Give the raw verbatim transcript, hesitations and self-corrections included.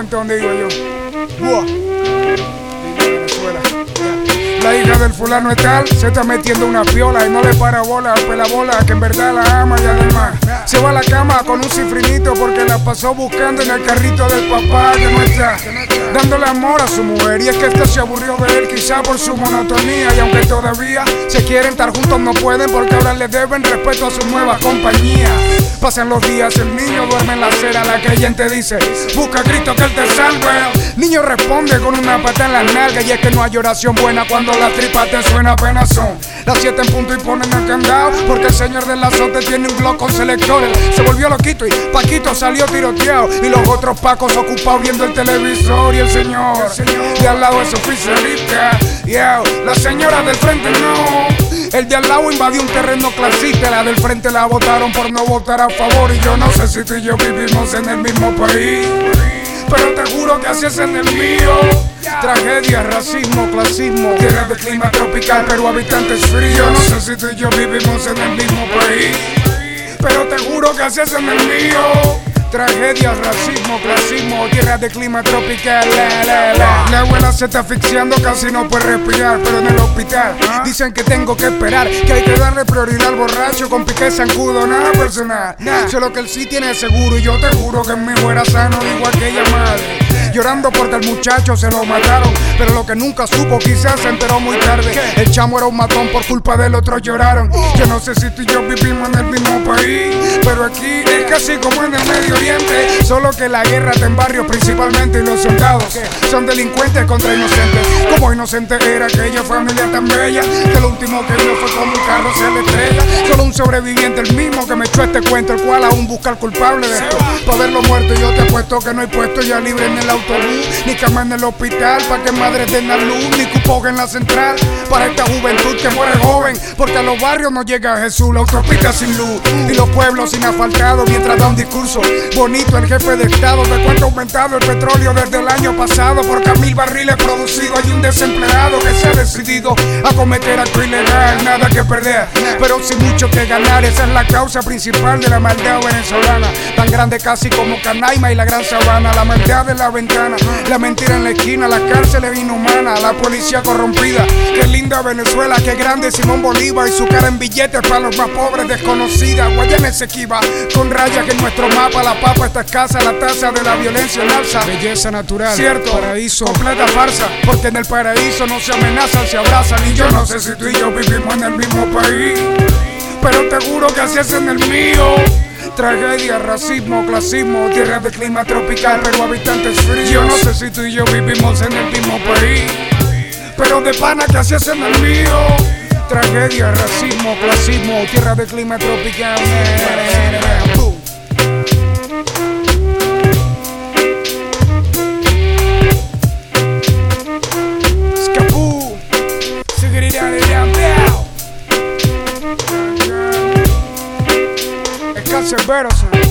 puente donde digo yo. Buah. Venezuela. La hija del fulano es tal, se está metiendo una piola y no le para bola, pela bola, que en verdad la ama y además se va a la cama con un cifrinito porque la pasó buscando en el carrito del papá que no está, dándole amor a su mujer. Y es que esta se aburrió de él quizá por su monotonía, y aunque todavía se quieren estar juntos no pueden porque ahora le deben respeto a su nueva compañía. Pasan los días, el niño duerme en la acera, la creyente dice, busca a Cristo que él te salve. El niño responde con una pata en la nalga, y es que no hay oración buena cuando la tripa te suena. Apenas son las siete en punto y ponen el candado, porque el señor del azote tiene un Glock con selectores. Se volvió loquito y Paquito salió tiroteado, y los otros pacos ocupados viendo el televisor. Y el señor, el señor de al lado es oficialista, yeah. La señora del frente no. El de al lado invadió un terreno clasista, la del frente la votaron por no votar a favor. Y yo no sé si tú y yo vivimos en el mismo país, pero te juro que así es en el mío. Tragedia, racismo, clasismo, tierra de clima tropical pero habitantes fríos. No sé si tú y yo vivimos en el mismo país, pero te juro que así es en el mío. Tragedia, racismo, clasismo, tierra de clima tropical. La, la, la. La abuela se está asfixiando, casi no puede respirar, pero en el hospital dicen que tengo que esperar, que hay que darle prioridad al borracho con piqué zancudo. Nada personal, solo que él sí tiene seguro, y yo te juro que en mi fuera sano, igual que ella madre, llorando porque el muchacho se lo mataron, pero lo que nunca supo quizás se enteró muy tarde. El chamo era un matón, por culpa del otro lloraron. Yo no sé si tú y yo vivimos en el mismo país, pero aquí es casi como en el Medio Oriente, solo que la guerra está en barrios principalmente, y los soldados son delincuentes contra inocentes. Como inocente era aquella familia tan bella, que lo último que vio fue como un carro se le estrella. Solo un sobreviviente, el mismo que me echó este cuento, el cual aún busca al culpable de esto. Para verlo muerto yo te apuesto que no hay puesto ya libre en el autobús, ni cama en el hospital para que madres den la luz, ni cupo en la central para esta juventud que muere joven, porque a los barrios no llega Jesús. La autopista sin luz y los pueblos sin asfaltado, mientras da un discurso bonito el jefe de estado de cuánto ha aumentado el petróleo desde el año pasado. Porque a mil barriles producidos hay un desempleado que se ha decidido a cometer acto ilegal. Nada que perder, pero sin mucho que ganar. Esa es la causa principal de la maldad venezolana, tan grande casi como Canaima y la Gran Sabana. La maldad de la ventana, la mentira en la esquina, la cárcel es inhumana, la policía corrompida. Qué linda Venezuela, qué grande Simón Bolívar, y su cara en billetes para los más pobres desconocida. Guayana Esequiba, con rayas que en nuestro mapa. La papa está escasa, la tasa de la violencia en alza. Belleza natural, cierto, paraíso, completa farsa, porque en el paraíso no se amenazan, se abrazan. Y yo no sé si tú y yo vivimos en el mismo país, pero te juro que así es en el mío. Tragedia, racismo, clasismo, tierra de clima tropical pero habitantes fríos. Yo no sé si tú y yo vivimos en el mismo país, pero de pana que así es en el mío. Tragedia, racismo, clasismo, tierra de clima tropical. Escapú, seguirá de down. Cancerberos.